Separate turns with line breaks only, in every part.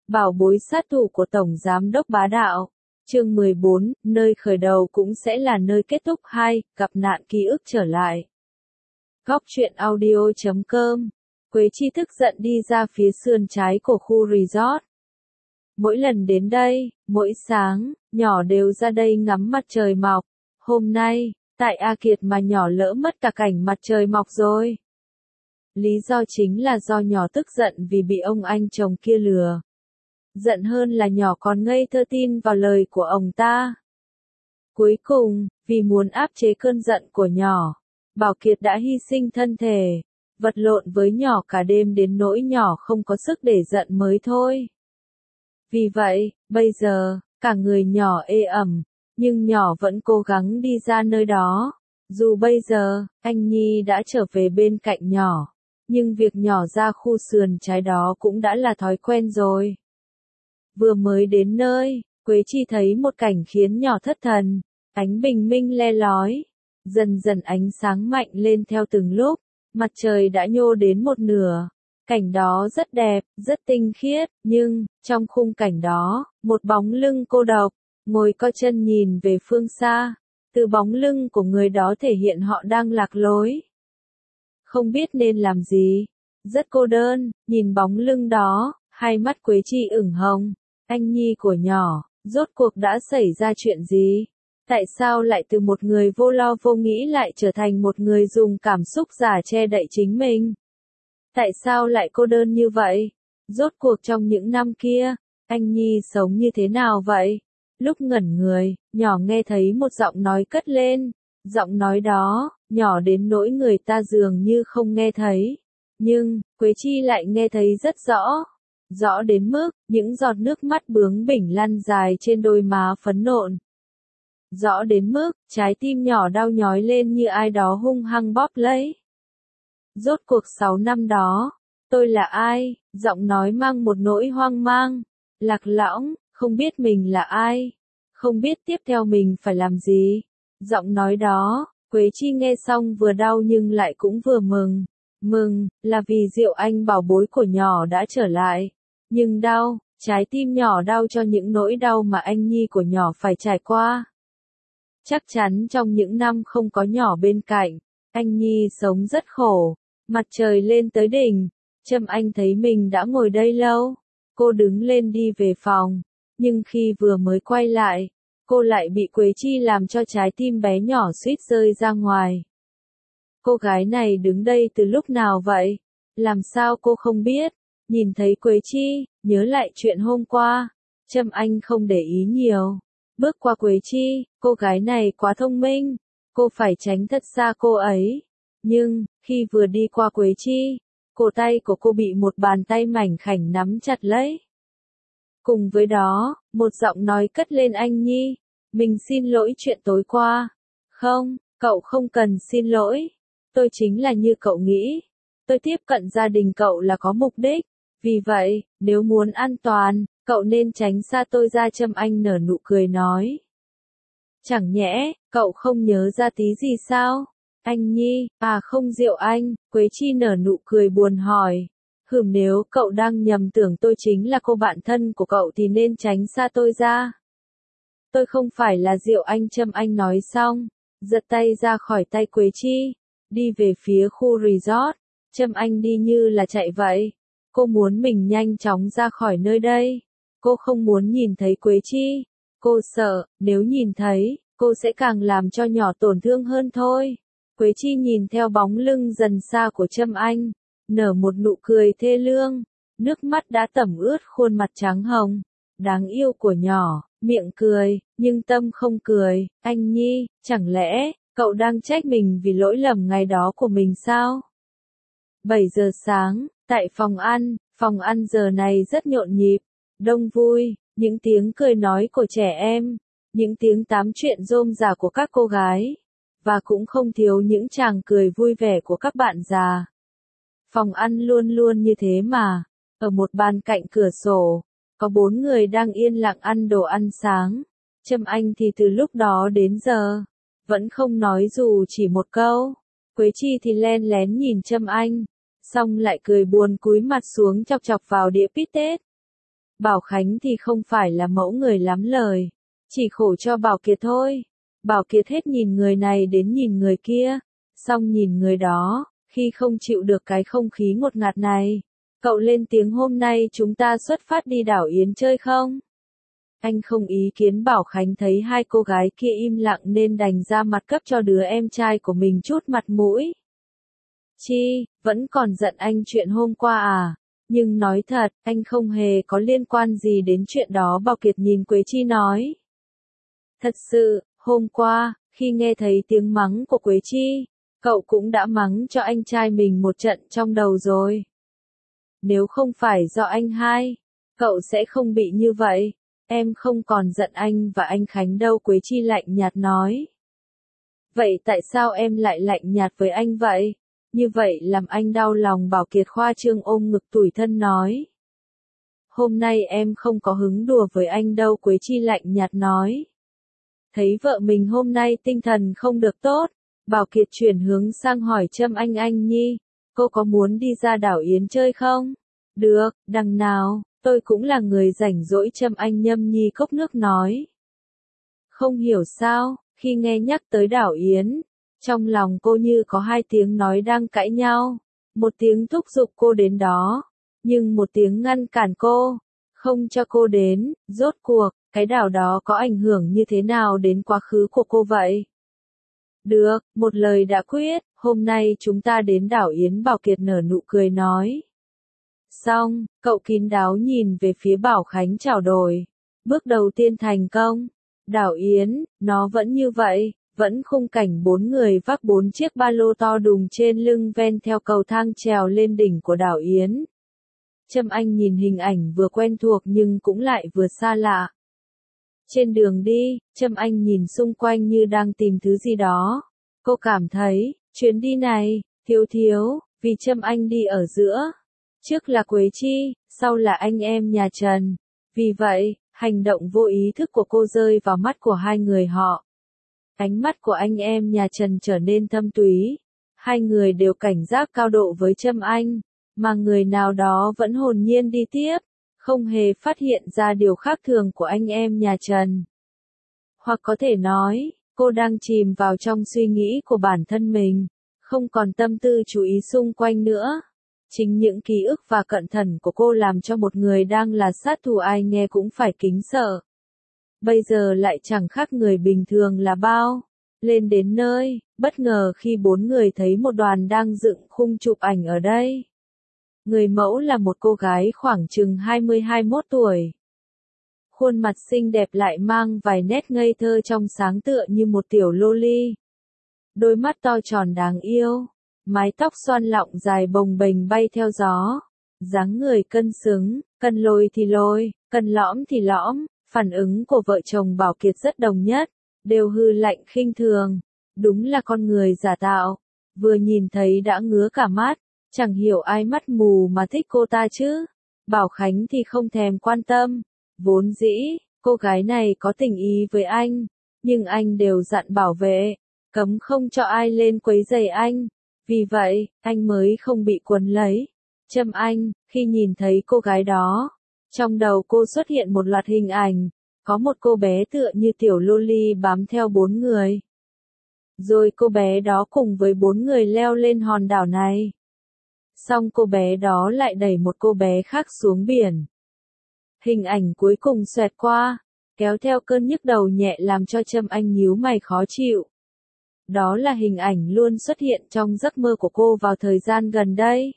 Bảo bối sát thủ của Tổng Giám đốc Bá Đạo. Chương 14, nơi khởi đầu cũng sẽ là nơi kết thúc. 2, gặp nạn ký ức trở lại. Góc truyện audio.com. Quế Chi tức giận đi ra phía sườn trái của khu resort. Mỗi lần đến đây, mỗi sáng, nhỏ đều ra đây ngắm mặt trời mọc. Hôm nay, tại A Kiệt mà nhỏ lỡ mất cả cảnh mặt trời mọc rồi. Lý do chính là do nhỏ tức giận vì bị ông anh chồng kia lừa. Giận hơn là nhỏ còn ngây thơ tin vào lời của ông ta. Cuối cùng, vì muốn áp chế cơn giận của nhỏ, Bảo Kiệt đã hy sinh thân thể, vật lộn với nhỏ cả đêm đến nỗi nhỏ không có sức để giận mới thôi. Vì vậy, bây giờ, cả người nhỏ ê ẩm, nhưng nhỏ vẫn cố gắng đi ra nơi đó. Dù bây giờ, anh Nhi đã trở về bên cạnh nhỏ, nhưng việc nhỏ ra khu sườn trái đó cũng đã là thói quen rồi. Vừa mới đến nơi, Quế Chi thấy một cảnh khiến nhỏ thất thần. Ánh bình minh le lói, dần dần ánh sáng mạnh lên theo từng lúc, mặt trời đã nhô đến một nửa. Cảnh đó rất đẹp, rất tinh khiết, nhưng, trong khung cảnh đó, một bóng lưng cô độc, ngồi co chân nhìn về phương xa. Từ bóng lưng của người đó thể hiện họ đang lạc lối. Không biết nên làm gì, rất cô đơn, nhìn bóng lưng đó, hai mắt Quế Chi ửng hồng. Anh Nhi của nhỏ, rốt cuộc đã xảy ra chuyện gì? Tại sao lại từ một người vô lo vô nghĩ lại trở thành một người dùng cảm xúc giả che đậy chính mình? Tại sao lại cô đơn như vậy? Rốt cuộc trong những năm kia, anh Nhi sống như thế nào vậy? Lúc ngẩn người, nhỏ nghe thấy một giọng nói cất lên. Giọng nói đó, nhỏ đến nỗi người ta dường như không nghe thấy. Nhưng, Quế Chi lại nghe thấy rất rõ. Rõ đến mức, những giọt nước mắt bướng bỉnh lăn dài trên đôi má phấn nộn. Rõ đến mức, trái tim nhỏ đau nhói lên như ai đó hung hăng bóp lấy. Rốt cuộc 6 năm đó, tôi là ai? Giọng nói mang một nỗi hoang mang, lạc lõng, không biết mình là ai, không biết tiếp theo mình phải làm gì. Giọng nói đó, Quế Chi nghe xong vừa đau nhưng lại cũng vừa mừng. Mừng, là vì Diệu Anh bảo bối của nhỏ đã trở lại. Nhưng đau, trái tim nhỏ đau cho những nỗi đau mà anh Nhi của nhỏ phải trải qua. Chắc chắn trong những năm không có nhỏ bên cạnh, anh Nhi sống rất khổ. Mặt trời lên tới đỉnh, Trâm Anh thấy mình đã ngồi đây lâu. Cô đứng lên đi về phòng, nhưng khi vừa mới quay lại, cô lại bị Quế Chi làm cho trái tim bé nhỏ suýt rơi ra ngoài. Cô gái này đứng đây từ lúc nào vậy? Làm sao cô không biết? Nhìn thấy Quế Chi, nhớ lại chuyện hôm qua, Trâm Anh không để ý nhiều. Bước qua Quế Chi, cô gái này quá thông minh, cô phải tránh thật xa cô ấy. Nhưng, khi vừa đi qua Quế Chi, cổ tay của cô bị một bàn tay mảnh khảnh nắm chặt lấy. Cùng với đó, một giọng nói cất lên. Anh Nhi, mình xin lỗi chuyện tối qua. Không, cậu không cần xin lỗi. Tôi chính là như cậu nghĩ. Tôi tiếp cận gia đình cậu là có mục đích. Vì vậy, nếu muốn an toàn, cậu nên tránh xa tôi ra. Trâm Anh nở nụ cười nói. Chẳng nhẽ, cậu không nhớ ra tí gì sao? Anh Nhi, à không Diệu Anh, Quế Chi nở nụ cười buồn hỏi. Nếu cậu đang nhầm tưởng tôi chính là cô bạn thân của cậu thì nên tránh xa tôi ra. Tôi không phải là Diệu Anh. Trâm Anh nói xong, giật tay ra khỏi tay Quế Chi, đi về phía khu resort. Trâm Anh đi như là chạy vậy. Cô muốn mình nhanh chóng ra khỏi nơi đây. Cô không muốn nhìn thấy Quế Chi. Cô sợ, nếu nhìn thấy, cô sẽ càng làm cho nhỏ tổn thương hơn thôi. Quế Chi nhìn theo bóng lưng dần xa của Trâm Anh, nở một nụ cười thê lương, nước mắt đã tẩm ướt khuôn mặt trắng hồng, đáng yêu của nhỏ, miệng cười, nhưng tâm không cười. Anh Nhi, chẳng lẽ, cậu đang trách mình vì lỗi lầm ngày đó của mình sao? 7 giờ sáng, tại phòng ăn giờ này rất nhộn nhịp, đông vui, những tiếng cười nói của trẻ em, những tiếng tám chuyện rôm rả của các cô gái. Và cũng không thiếu những chàng cười vui vẻ của các bạn già. Phòng ăn luôn luôn như thế mà. Ở một bàn cạnh cửa sổ, có 4 người đang yên lặng ăn đồ ăn sáng. Trâm Anh thì từ lúc đó đến giờ, vẫn không nói dù chỉ một câu. Quế Chi thì len lén nhìn Trâm Anh, xong lại cười buồn cúi mặt xuống chọc chọc vào đĩa bít tết. Bảo Khánh thì không phải là mẫu người lắm lời, chỉ khổ cho Bảo Kiệt thôi. Bảo Kiệt hết nhìn người này đến nhìn người kia, xong nhìn người đó, khi không chịu được cái không khí ngột ngạt này. Cậu lên tiếng hôm nay chúng ta xuất phát đi đảo Yến chơi không? Anh không ý kiến. Bảo Khánh thấy hai cô gái kia im lặng nên đành ra mặt cấp cho đứa em trai của mình chút mặt mũi. Chi, vẫn còn giận anh chuyện hôm qua à? Nhưng nói thật, anh không hề có liên quan gì đến chuyện đó. Bảo Kiệt nhìn Quế Chi nói. Thật sự, hôm qua, khi nghe thấy tiếng mắng của Quế Chi, cậu cũng đã mắng cho anh trai mình một trận trong đầu rồi. Nếu không phải do anh hai, cậu sẽ không bị như vậy. Em không còn giận anh và anh Khánh đâu. Quế Chi lạnh nhạt nói. Vậy tại sao em lại lạnh nhạt với anh vậy? Như vậy làm anh đau lòng. Bảo Kiệt khoa trương ôm ngực tủi thân nói. Hôm nay em không có hứng đùa với anh đâu. Quế Chi lạnh nhạt nói. Thấy vợ mình hôm nay tinh thần không được tốt, Bảo Kiệt chuyển hướng sang hỏi Trâm Anh Nhi, cô có muốn đi ra đảo Yến chơi không? Được, đằng nào, tôi cũng là người rảnh rỗi. Trâm Anh Nhâm Nhi cốc nước nói. Không hiểu sao, khi nghe nhắc tới đảo Yến, trong lòng cô như có hai tiếng nói đang cãi nhau, một tiếng thúc giục cô đến đó, nhưng một tiếng ngăn cản cô, không cho cô đến. Rốt cuộc, cái đảo đó có ảnh hưởng như thế nào đến quá khứ của cô vậy? Được, một lời đã quyết, hôm nay chúng ta đến đảo Yến. Bảo Kiệt nở nụ cười nói. Xong, cậu kín đáo nhìn về phía Bảo Khánh trao đổi. Bước đầu tiên thành công. Đảo Yến, nó vẫn như vậy, vẫn khung cảnh bốn người vác 4 chiếc ba lô to đùng trên lưng ven theo cầu thang trèo lên đỉnh của đảo Yến. Trâm Anh nhìn hình ảnh vừa quen thuộc nhưng cũng lại vừa xa lạ. Trên đường đi, Trâm Anh nhìn xung quanh như đang tìm thứ gì đó. Cô cảm thấy, chuyến đi này, thiếu, vì Trâm Anh đi ở giữa. Trước là Quế Chi, sau là anh em nhà Trần. Vì vậy, hành động vô ý thức của cô rơi vào mắt của hai người họ. Ánh mắt của anh em nhà Trần trở nên thâm túy. Hai người đều cảnh giác cao độ với Trâm Anh, mà người nào đó vẫn hồn nhiên đi tiếp, không hề phát hiện ra điều khác thường của anh em nhà Trần. Hoặc có thể nói, cô đang chìm vào trong suy nghĩ của bản thân mình, không còn tâm tư chú ý xung quanh nữa. Chính những ký ức và cẩn thận của cô làm cho một người đang là sát thủ ai nghe cũng phải kính sợ. Bây giờ lại chẳng khác người bình thường là bao. Lên đến nơi, bất ngờ khi bốn người thấy một đoàn đang dựng khung chụp ảnh ở đây. Người mẫu là một cô gái khoảng chừng 20-21 tuổi. Khuôn mặt xinh đẹp lại mang vài nét ngây thơ trong sáng tựa như một tiểu loli. Đôi mắt to tròn đáng yêu, mái tóc xoăn lọng dài bồng bềnh bay theo gió. Dáng người cân xứng, cần lồi thì lồi, cần lõm thì lõm. Phản ứng của vợ chồng Bảo Kiệt rất đồng nhất, đều hư lạnh khinh thường. Đúng là con người giả tạo, vừa nhìn thấy đã ngứa cả mắt, chẳng hiểu ai mắt mù mà thích cô ta chứ. Bảo Khánh thì không thèm quan tâm, vốn dĩ, cô gái này có tình ý với anh, nhưng anh đều dặn bảo vệ, cấm không cho ai lên quấy rầy anh, vì vậy, anh mới không bị quấn lấy. Trâm Anh, khi nhìn thấy cô gái đó, trong đầu cô xuất hiện một loạt hình ảnh, có một cô bé tựa như tiểu loli bám theo bốn người. Rồi cô bé đó cùng với bốn người leo lên hòn đảo này. Xong cô bé đó lại đẩy một cô bé khác xuống biển. Hình ảnh cuối cùng xoẹt qua, kéo theo cơn nhức đầu nhẹ làm cho Trâm Anh nhíu mày khó chịu. Đó là hình ảnh luôn xuất hiện trong giấc mơ của cô vào thời gian gần đây.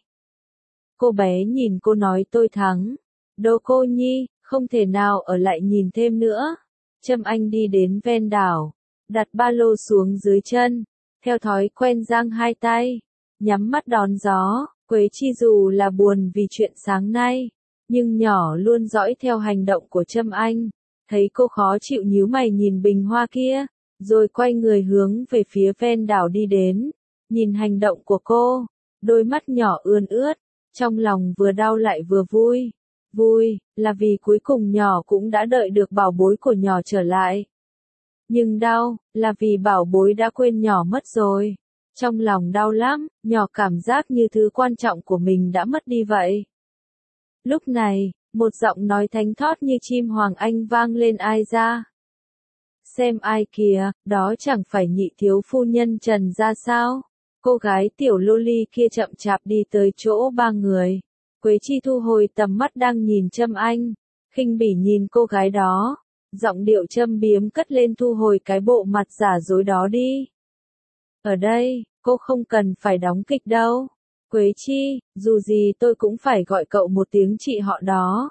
Cô bé nhìn cô nói tôi thắng. Đồ cô nhi, không thể nào ở lại nhìn thêm nữa. Trâm Anh đi đến ven đảo, đặt ba lô xuống dưới chân, theo thói quen giang hai tay, nhắm mắt đón gió. Quế Chi dù là buồn vì chuyện sáng nay, nhưng nhỏ luôn dõi theo hành động của Trâm Anh, thấy cô khó chịu nhíu mày nhìn bình hoa kia, rồi quay người hướng về phía ven đảo đi đến. Nhìn hành động của cô, đôi mắt nhỏ ươn ướt, trong lòng vừa đau lại vừa vui. Vui, là vì cuối cùng nhỏ cũng đã đợi được bảo bối của nhỏ trở lại. Nhưng đau, là vì bảo bối đã quên nhỏ mất rồi. Trong lòng đau lắm, nhỏ cảm giác như thứ quan trọng của mình đã mất đi vậy. Lúc này, Một giọng nói thánh thót như chim hoàng anh vang lên ai ra. Xem ai kìa, đó chẳng phải nhị thiếu phu nhân Trần ra sao? Cô gái tiểu loli kia chậm chạp đi tới chỗ ba người. Quế Chi thu hồi tầm mắt đang nhìn Trâm Anh, khinh bỉ nhìn cô gái đó, giọng điệu châm biếm cất lên thu hồi cái bộ mặt giả dối đó đi. Ở đây, cô không cần phải đóng kịch đâu. Quế Chi, dù gì tôi cũng phải gọi cậu một tiếng chị họ đó.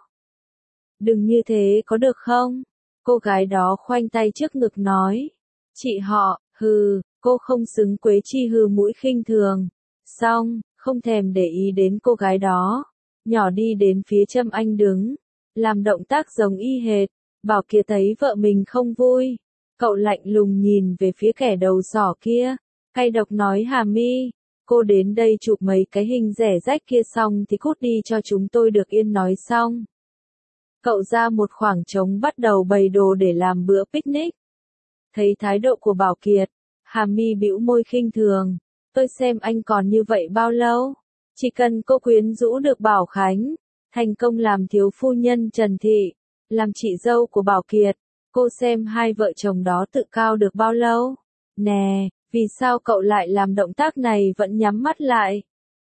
Đừng như thế có được không? Cô gái đó khoanh tay trước ngực nói. Chị họ, hừ, cô không xứng. Quế Chi hừ mũi khinh thường. Xong, không thèm để ý đến cô gái đó. Nhỏ đi đến phía Trâm Anh đứng. Làm động tác giống y hệt. Bảo Kiệt thấy vợ mình không vui. Cậu lạnh lùng nhìn về phía kẻ đầu sỏ kia. Cay độc nói Hà My, cô đến đây chụp mấy cái hình rẻ rách kia xong thì cút đi cho chúng tôi được yên nói xong. Cậu ra một khoảng trống bắt đầu bày đồ để làm bữa picnic. Thấy thái độ của Bảo Kiệt, Hà My bĩu môi khinh thường. Tôi xem anh còn như vậy bao lâu? Chỉ cần cô quyến rũ được Bảo Khánh, thành công làm thiếu phu nhân Trần Thị, làm chị dâu của Bảo Kiệt, cô xem hai vợ chồng đó tự cao được bao lâu? Nè, vì sao cậu lại làm động tác này vẫn nhắm mắt lại?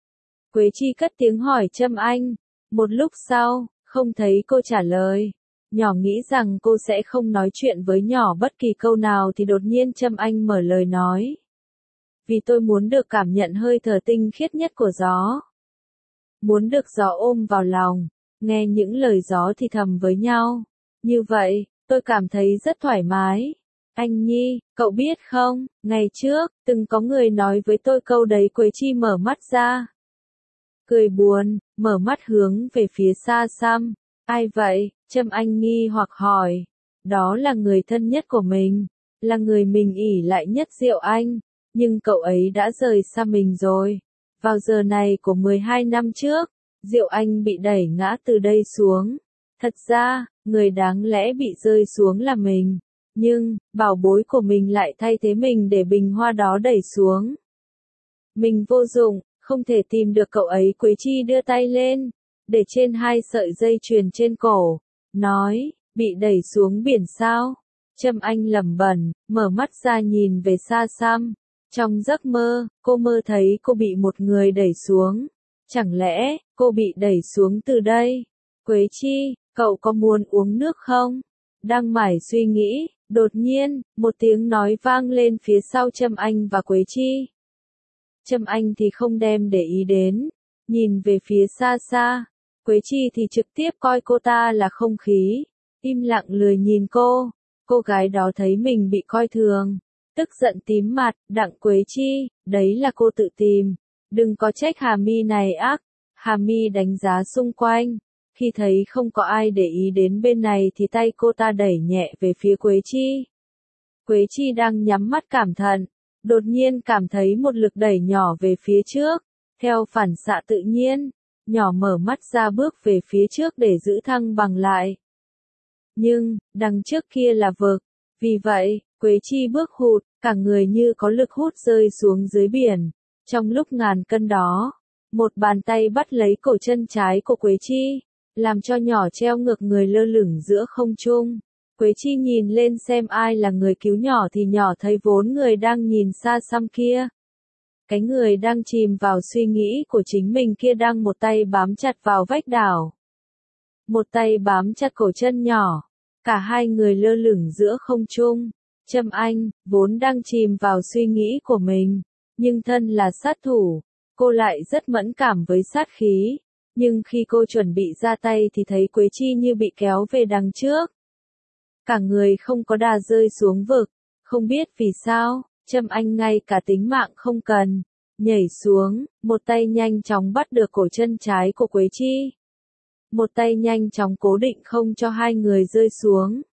Quế Chi cất tiếng hỏi Trâm Anh. Một lúc sau, không thấy cô trả lời. Nhỏ nghĩ rằng cô sẽ không nói chuyện với nhỏ bất kỳ câu nào thì đột nhiên Trâm Anh mở lời nói. Vì tôi muốn được cảm nhận hơi thở tinh khiết nhất của gió. Muốn được gió ôm vào lòng, nghe những lời gió thì thầm với nhau. Như vậy, tôi cảm thấy rất thoải mái. Anh Nhi, cậu biết không, ngày trước, từng có người nói với tôi câu đấy. Quế Chi mở mắt ra. Cười buồn, mở mắt hướng về phía xa xăm. Ai vậy? Trâm Anh nghi hoặc hỏi. Đó là người thân nhất của mình, là người mình ỷ lại nhất Diệu Anh, nhưng cậu ấy đã rời xa mình rồi. Vào giờ này của 12 năm trước, Diệu Anh bị đẩy ngã từ đây xuống. Thật ra, người đáng lẽ bị rơi xuống là mình. Nhưng, bảo bối của mình lại thay thế mình để bình hoa đó đẩy xuống. Mình vô dụng, không thể tìm được cậu ấy. Quế Chi đưa tay lên, để trên hai sợi dây chuyền trên cổ, nói, bị đẩy xuống biển sao? Trâm Anh lẩm bẩm, mở mắt ra nhìn về xa xăm. Trong giấc mơ, cô mơ thấy cô bị một người đẩy xuống. Chẳng lẽ, cô bị đẩy xuống từ đây? Quế Chi, cậu có muốn uống nước không? Đang mải suy nghĩ, đột nhiên, một tiếng nói vang lên phía sau Trâm Anh và Quế Chi. Trâm Anh thì không đem để ý đến, nhìn về phía xa xa. Quế Chi thì trực tiếp coi cô ta là không khí, im lặng lười nhìn cô. Cô gái đó thấy mình bị coi thường, tức giận tím mặt. Đặng Quế Chi, đấy là cô tự tìm, đừng có trách Hà My này ác. Hà My đánh giá xung quanh, khi thấy không có ai để ý đến bên này thì tay cô ta đẩy nhẹ về phía Quế Chi. Quế Chi đang nhắm mắt cảm thận, đột nhiên cảm thấy một lực đẩy nhỏ về phía trước. Theo phản xạ tự nhiên, nhỏ mở mắt ra bước về phía trước để giữ thăng bằng lại. Nhưng, đằng trước kia là vực. Vì vậy, Quế Chi bước hụt, cả người như có lực hút rơi xuống dưới biển. Trong lúc ngàn cân đó, một bàn tay bắt lấy cổ chân trái của Quế Chi, làm cho nhỏ treo ngược người lơ lửng giữa không trung. Quế Chi nhìn lên xem ai là người cứu nhỏ thì nhỏ thấy vốn người đang nhìn xa xăm kia. Cái người đang chìm vào suy nghĩ của chính mình kia đang một tay bám chặt vào vách đảo, một tay bám chặt cổ chân nhỏ. Cả hai người lơ lửng giữa không trung. Trâm Anh, vốn đang chìm vào suy nghĩ của mình, nhưng thân là sát thủ, cô lại rất mẫn cảm với sát khí. Nhưng khi cô chuẩn bị ra tay thì thấy Quế Chi như bị kéo về đằng trước. Cả người không có đà rơi xuống vực. Không biết vì sao, Trâm Anh ngay cả tính mạng không cần, nhảy xuống, một tay nhanh chóng bắt được cổ chân trái của Quế Chi. Một tay nhanh chóng cố định không cho hai người rơi xuống.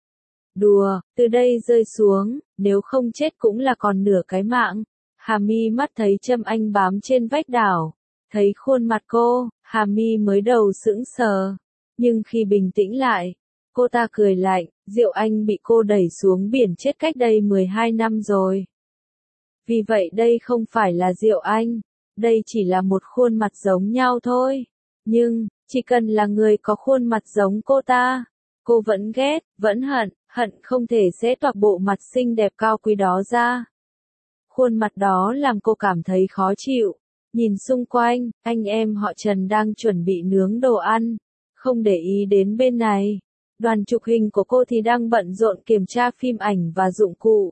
Đùa, từ đây rơi xuống, nếu không chết cũng là còn nửa cái mạng. Hà My mắt thấy Trâm Anh bám trên vách đảo, thấy khuôn mặt cô, Hà My mới đầu sững sờ. Nhưng khi bình tĩnh lại, cô ta cười lạnh, Diệu Anh bị cô đẩy xuống biển chết cách đây 12 năm rồi. Vì vậy đây không phải là Diệu Anh, đây chỉ là một khuôn mặt giống nhau thôi. Nhưng, chỉ cần là người có khuôn mặt giống cô ta, cô vẫn ghét, vẫn hận, hận không thể xé toạc bộ mặt xinh đẹp cao quý đó ra. Khuôn mặt đó làm cô cảm thấy khó chịu. Nhìn xung quanh, anh em họ Trần đang chuẩn bị nướng đồ ăn, không để ý đến bên này. Đoàn chụp hình của cô thì đang bận rộn kiểm tra phim ảnh và dụng cụ.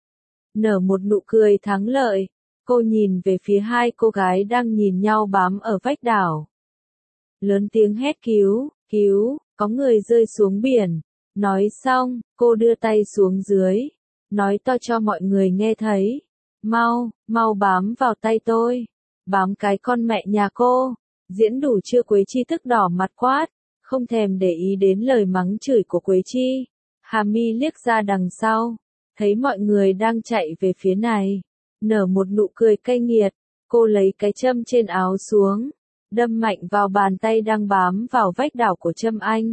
Nở một nụ cười thắng lợi, cô nhìn về phía hai cô gái đang nhìn nhau bám ở vách đảo. Lớn tiếng hét cứu, cứu, có người rơi xuống biển. Nói xong, cô đưa tay xuống dưới, nói to cho mọi người nghe thấy. Mau, mau bám vào tay tôi. Bám cái con mẹ nhà cô. Diễn đủ chưa? Quế Chi tức đỏ mặt quát, không thèm để ý đến lời mắng chửi của Quế Chi. Hà Mi liếc ra đằng sau, thấy mọi người đang chạy về phía này, nở một nụ cười cay nghiệt. Cô lấy cái châm trên áo xuống, đâm mạnh vào bàn tay đang bám vào vách đảo của Trâm Anh.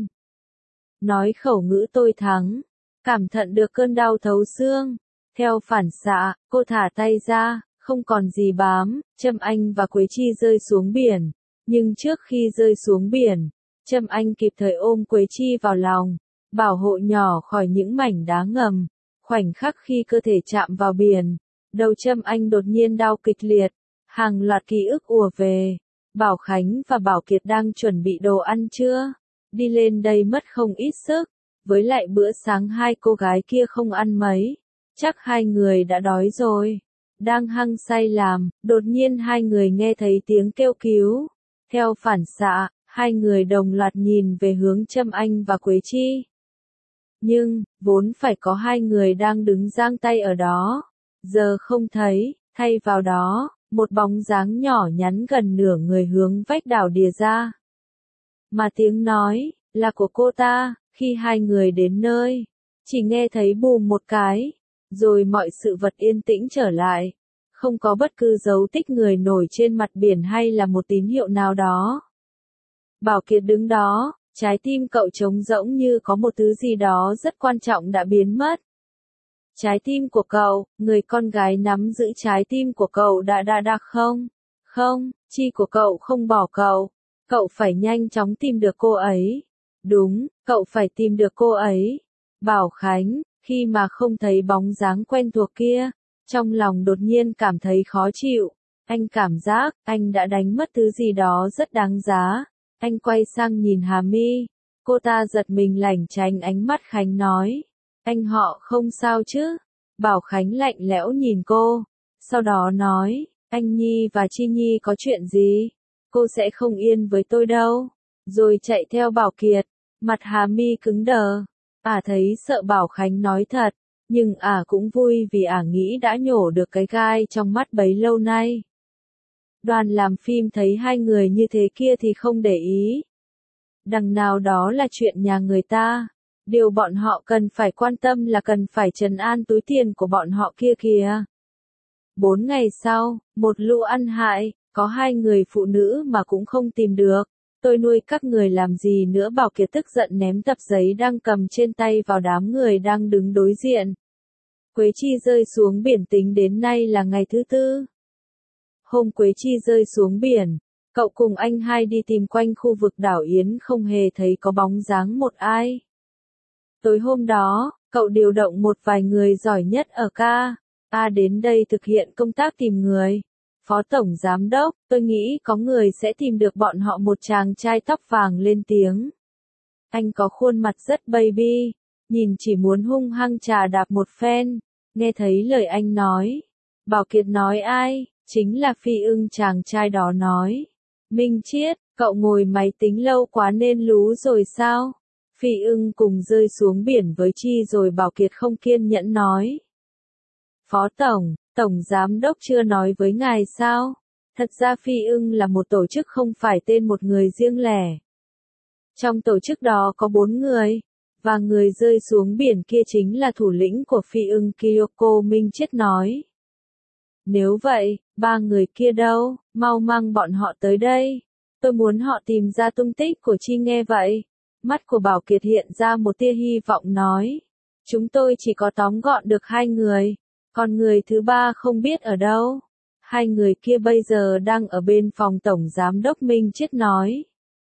Nói khẩu ngữ tôi thắng, cảm thận được cơn đau thấu xương. Theo phản xạ, cô thả tay ra, không còn gì bám. Trâm Anh và Quế Chi rơi xuống biển. Nhưng trước khi rơi xuống biển, Trâm Anh kịp thời ôm Quế Chi vào lòng, bảo hộ nhỏ khỏi những mảnh đá ngầm. Khoảnh khắc khi cơ thể chạm vào biển, đầu Trâm Anh đột nhiên đau kịch liệt, hàng loạt ký ức ùa về. Bảo Khánh và Bảo Kiệt đang chuẩn bị đồ ăn trưa, đi lên đây mất không ít sức, với lại bữa sáng hai cô gái kia không ăn mấy, chắc hai người đã đói rồi. Đang hăng say làm, đột nhiên hai người nghe thấy tiếng kêu cứu. Theo phản xạ, hai người đồng loạt nhìn về hướng Trâm Anh và Quế Chi. Nhưng, vốn phải có hai người đang đứng giang tay ở đó, giờ không thấy, thay vào đó, một bóng dáng nhỏ nhắn gần nửa người hướng vách đảo đìa ra. Mà tiếng nói, là của cô ta. Khi hai người đến nơi, chỉ nghe thấy bùm một cái, rồi mọi sự vật yên tĩnh trở lại. Không có bất cứ dấu tích người nổi trên mặt biển hay là một tín hiệu nào đó. Bảo Kiệt đứng đó, trái tim cậu trống rỗng như có một thứ gì đó rất quan trọng đã biến mất. Trái tim của cậu, người con gái nắm giữ trái tim của cậu đã đặc không? Không, Chi của cậu không bỏ cậu. Cậu phải nhanh chóng tìm được cô ấy. Đúng, cậu phải tìm được cô ấy. Bảo Khánh, khi mà không thấy bóng dáng quen thuộc kia, trong lòng đột nhiên cảm thấy khó chịu. Anh cảm giác, anh đã đánh mất thứ gì đó rất đáng giá. Anh quay sang nhìn Hà Mi. Cô ta giật mình lảng tránh ánh mắt Khánh nói. Anh họ không sao chứ? Bảo Khánh lạnh lẽo nhìn cô. Sau đó nói, anh Nhi và Chi Nhi có chuyện gì? Cô sẽ không yên với tôi đâu. Rồi chạy theo Bảo Kiệt. Mặt Hà Mi cứng đờ. Thấy sợ Bảo Khánh nói thật. Nhưng cũng vui vì nghĩ đã nhổ được cái gai trong mắt bấy lâu nay. Đoàn làm phim thấy hai người như thế kia thì không để ý. Đằng nào đó là chuyện nhà người ta. Điều bọn họ cần phải quan tâm là cần phải trấn an túi tiền của bọn họ kia kìa. 4 ngày sau, một lũ ăn hại, có 2 người phụ nữ mà cũng không tìm được. Tôi nuôi các người làm gì nữa? Bảo Kiệt tức giận ném tập giấy đang cầm trên tay vào đám người đang đứng đối diện. Quế Chi rơi xuống biển tính đến nay là ngày thứ 4. Hôm Quế Chi rơi xuống biển, cậu cùng anh hai đi tìm quanh khu vực đảo Yến không hề thấy có bóng dáng một ai. Tối hôm đó, cậu điều động một vài người giỏi nhất ở A đến đây thực hiện công tác tìm người. Phó Tổng Giám Đốc, tôi nghĩ có người sẽ tìm được bọn họ. Một chàng trai tóc vàng lên tiếng. Anh có khuôn mặt rất baby, nhìn chỉ muốn hung hăng chà đạp một phen. Nghe thấy lời anh nói, Bảo Kiệt nói ai? Chính là Phi Ưng. Chàng trai đó nói. Minh Chiết, cậu ngồi máy tính lâu quá nên lú rồi sao? Phi Ưng cùng rơi xuống biển với Chi rồi. Bảo Kiệt không kiên nhẫn nói. Phó Tổng, Tổng Giám Đốc chưa nói với ngài sao? Thật ra Phi Ưng là một tổ chức không phải tên một người riêng lẻ. Trong tổ chức đó có 4 người, và người rơi xuống biển kia chính là thủ lĩnh của Phi Ưng Kyoko. Minh Chiết nói. Nếu vậy, 3 người kia đâu? Mau mang bọn họ tới đây. Tôi muốn họ tìm ra tung tích của Chi. Nghe vậy, mắt của Bảo Kiệt hiện ra một tia hy vọng nói. Chúng tôi chỉ có tóm gọn được 2 người, còn người thứ 3 không biết ở đâu. 2 người kia bây giờ đang ở bên phòng Tổng Giám Đốc. Minh Chiết nói.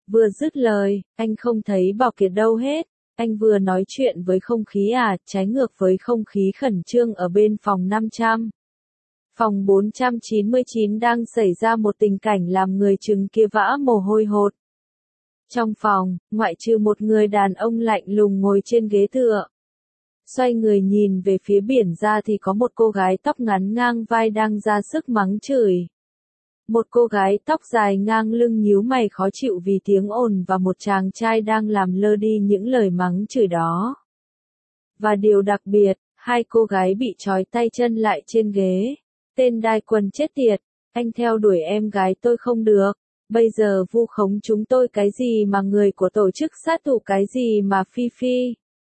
Vừa dứt lời, anh không thấy Bảo Kiệt đâu hết. Anh vừa nói chuyện với không khí trái ngược với không khí khẩn trương ở bên phòng 500. Phòng 499 đang xảy ra một tình cảnh làm người chứng kia vã mồ hôi hột. Trong phòng, ngoại trừ một người đàn ông lạnh lùng ngồi trên ghế tựa. Xoay người nhìn về phía biển ra thì có một cô gái tóc ngắn ngang vai đang ra sức mắng chửi. Một cô gái tóc dài ngang lưng nhíu mày khó chịu vì tiếng ồn và một chàng trai đang làm lơ đi những lời mắng chửi đó. Và điều đặc biệt, hai cô gái bị trói tay chân lại trên ghế. Tên đai quần chết tiệt, anh theo đuổi em gái tôi không được. Bây giờ vu khống chúng tôi cái gì mà người của tổ chức sát thủ cái gì mà Phi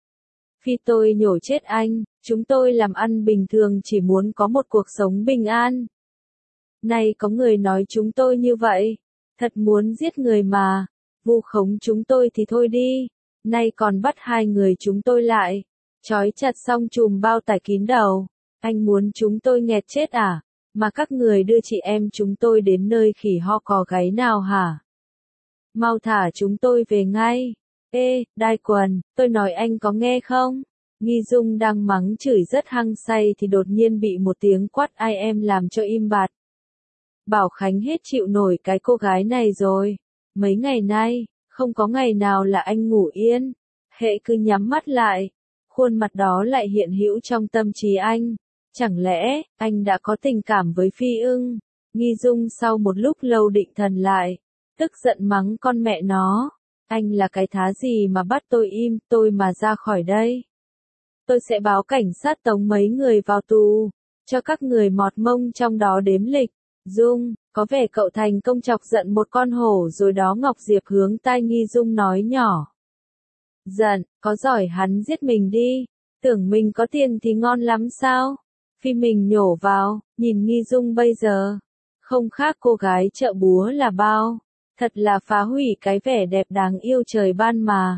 tôi nhổ chết anh, chúng tôi làm ăn bình thường chỉ muốn có một cuộc sống bình an. Này có người nói chúng tôi như vậy, thật muốn giết người mà, vu khống chúng tôi thì thôi đi, nay còn bắt hai người chúng tôi lại, trói chặt xong chùm bao tải kín đầu, anh muốn chúng tôi nghẹt chết à, mà các người đưa chị em chúng tôi đến nơi khỉ ho cò gáy nào hả? Mau thả chúng tôi về ngay. Ê, đai quần, tôi nói anh có nghe không? Nghi Dung đang mắng chửi rất hăng say thì đột nhiên bị một tiếng quát ai em làm cho im bặt. Bảo Khánh hết chịu nổi cái cô gái này rồi. Mấy ngày nay, không có ngày nào là anh ngủ yên. Hệ cứ nhắm mắt lại, khuôn mặt đó lại hiện hữu trong tâm trí anh. Chẳng lẽ, anh đã có tình cảm với Phi Ưng? Nghi Dung sau một lúc lâu định thần lại, tức giận mắng con mẹ nó. Anh là cái thá gì mà bắt tôi im, tôi mà ra khỏi đây. Tôi sẽ báo cảnh sát tống mấy người vào tù, cho các người mọt mông trong đó đếm lịch. Dung, có vẻ cậu thành công chọc giận một con hổ rồi đó. Ngọc Diệp hướng tai Nghi Dung nói nhỏ. Giận, có giỏi hắn giết mình đi, tưởng mình có tiền thì ngon lắm sao? Phi mình nhổ vào, nhìn Nghi Dung bây giờ, không khác cô gái chợ búa là bao, thật là phá hủy cái vẻ đẹp đáng yêu trời ban mà.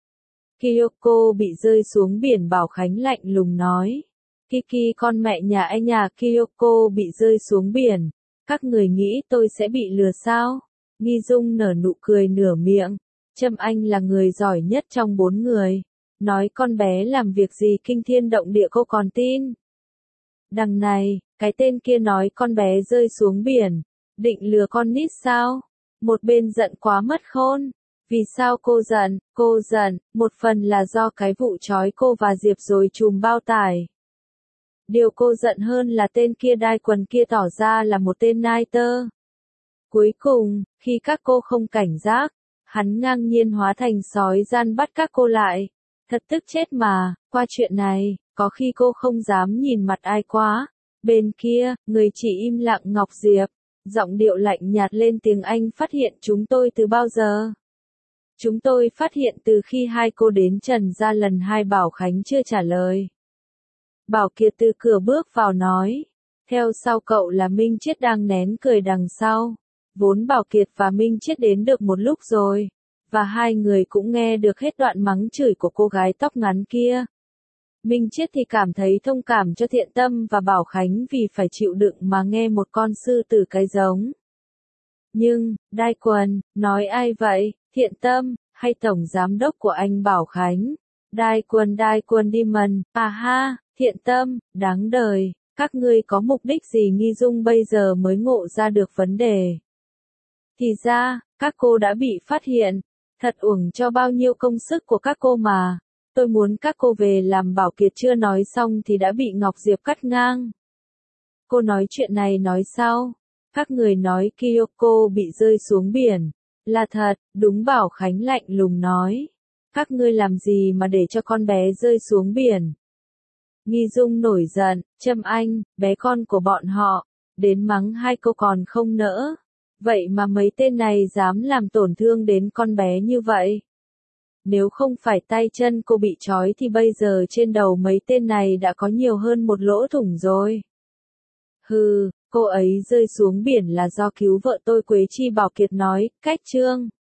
Kyoko bị rơi xuống biển. Bảo Khánh lạnh lùng nói. Kiki con mẹ nhà anh nhà. Kyoko bị rơi xuống biển. Các người nghĩ tôi sẽ bị lừa sao? Nghi Dung nở nụ cười nửa miệng. Trâm Anh là người giỏi nhất trong 4 người. Nói con bé làm việc gì kinh thiên động địa cô còn tin. Đằng này, cái tên kia nói con bé rơi xuống biển. Định lừa con nít sao? Một bên giận quá mất khôn. Vì sao cô giận? Cô giận, một phần là do cái vụ trói cô và Diệp rồi chùm bao tải. Điều cô giận hơn là tên kia đai quần kia tỏ ra là một tên nai tơ. Cuối cùng, khi các cô không cảnh giác, hắn ngang nhiên hóa thành sói gian bắt các cô lại. Thật tức chết mà, qua chuyện này, có khi cô không dám nhìn mặt ai quá. Bên kia, người chỉ im lặng Ngọc Diệp, giọng điệu lạnh nhạt lên tiếng anh phát hiện chúng tôi từ bao giờ? Chúng tôi phát hiện từ khi hai cô đến Trần gia lần 2. Bảo Khánh chưa trả lời. Bảo Kiệt từ cửa bước vào nói. Theo sau cậu là Minh Chiết đang nén cười đằng sau. Vốn Bảo Kiệt và Minh Chiết đến được một lúc rồi. Và hai người cũng nghe được hết đoạn mắng chửi của cô gái tóc ngắn kia. Minh Chiết thì cảm thấy thông cảm cho Thiện Tâm và Bảo Khánh vì phải chịu đựng mà nghe một con sư tử cái giống. Nhưng, đai quần, nói ai vậy, Thiện Tâm, hay Tổng Giám đốc của anh Bảo Khánh? Đai quần đi mần, à ha, Thiện Tâm, đáng đời, các ngươi có mục đích gì? Nghi Dung bây giờ mới ngộ ra được vấn đề. Thì ra, các cô đã bị phát hiện, thật uổng cho bao nhiêu công sức của các cô mà. Tôi muốn các cô về làm. Bảo Kiệt chưa nói xong thì đã bị Ngọc Diệp cắt ngang. Cô nói chuyện này nói sau. Các người nói Kyoko bị rơi xuống biển. Là thật, đúng. Bảo Khánh lạnh lùng nói. Các ngươi làm gì mà để cho con bé rơi xuống biển? Nghi Dung nổi giận, Trâm Anh, bé con của bọn họ, đến mắng hai cô còn không nỡ. Vậy mà mấy tên này dám làm tổn thương đến con bé như vậy. Nếu không phải tay chân cô bị trói thì bây giờ trên đầu mấy tên này đã có nhiều hơn một lỗ thủng rồi. Hừ, cô ấy rơi xuống biển là do cứu vợ tôi Quế Chi. Bảo Kiệt nói, cách chương.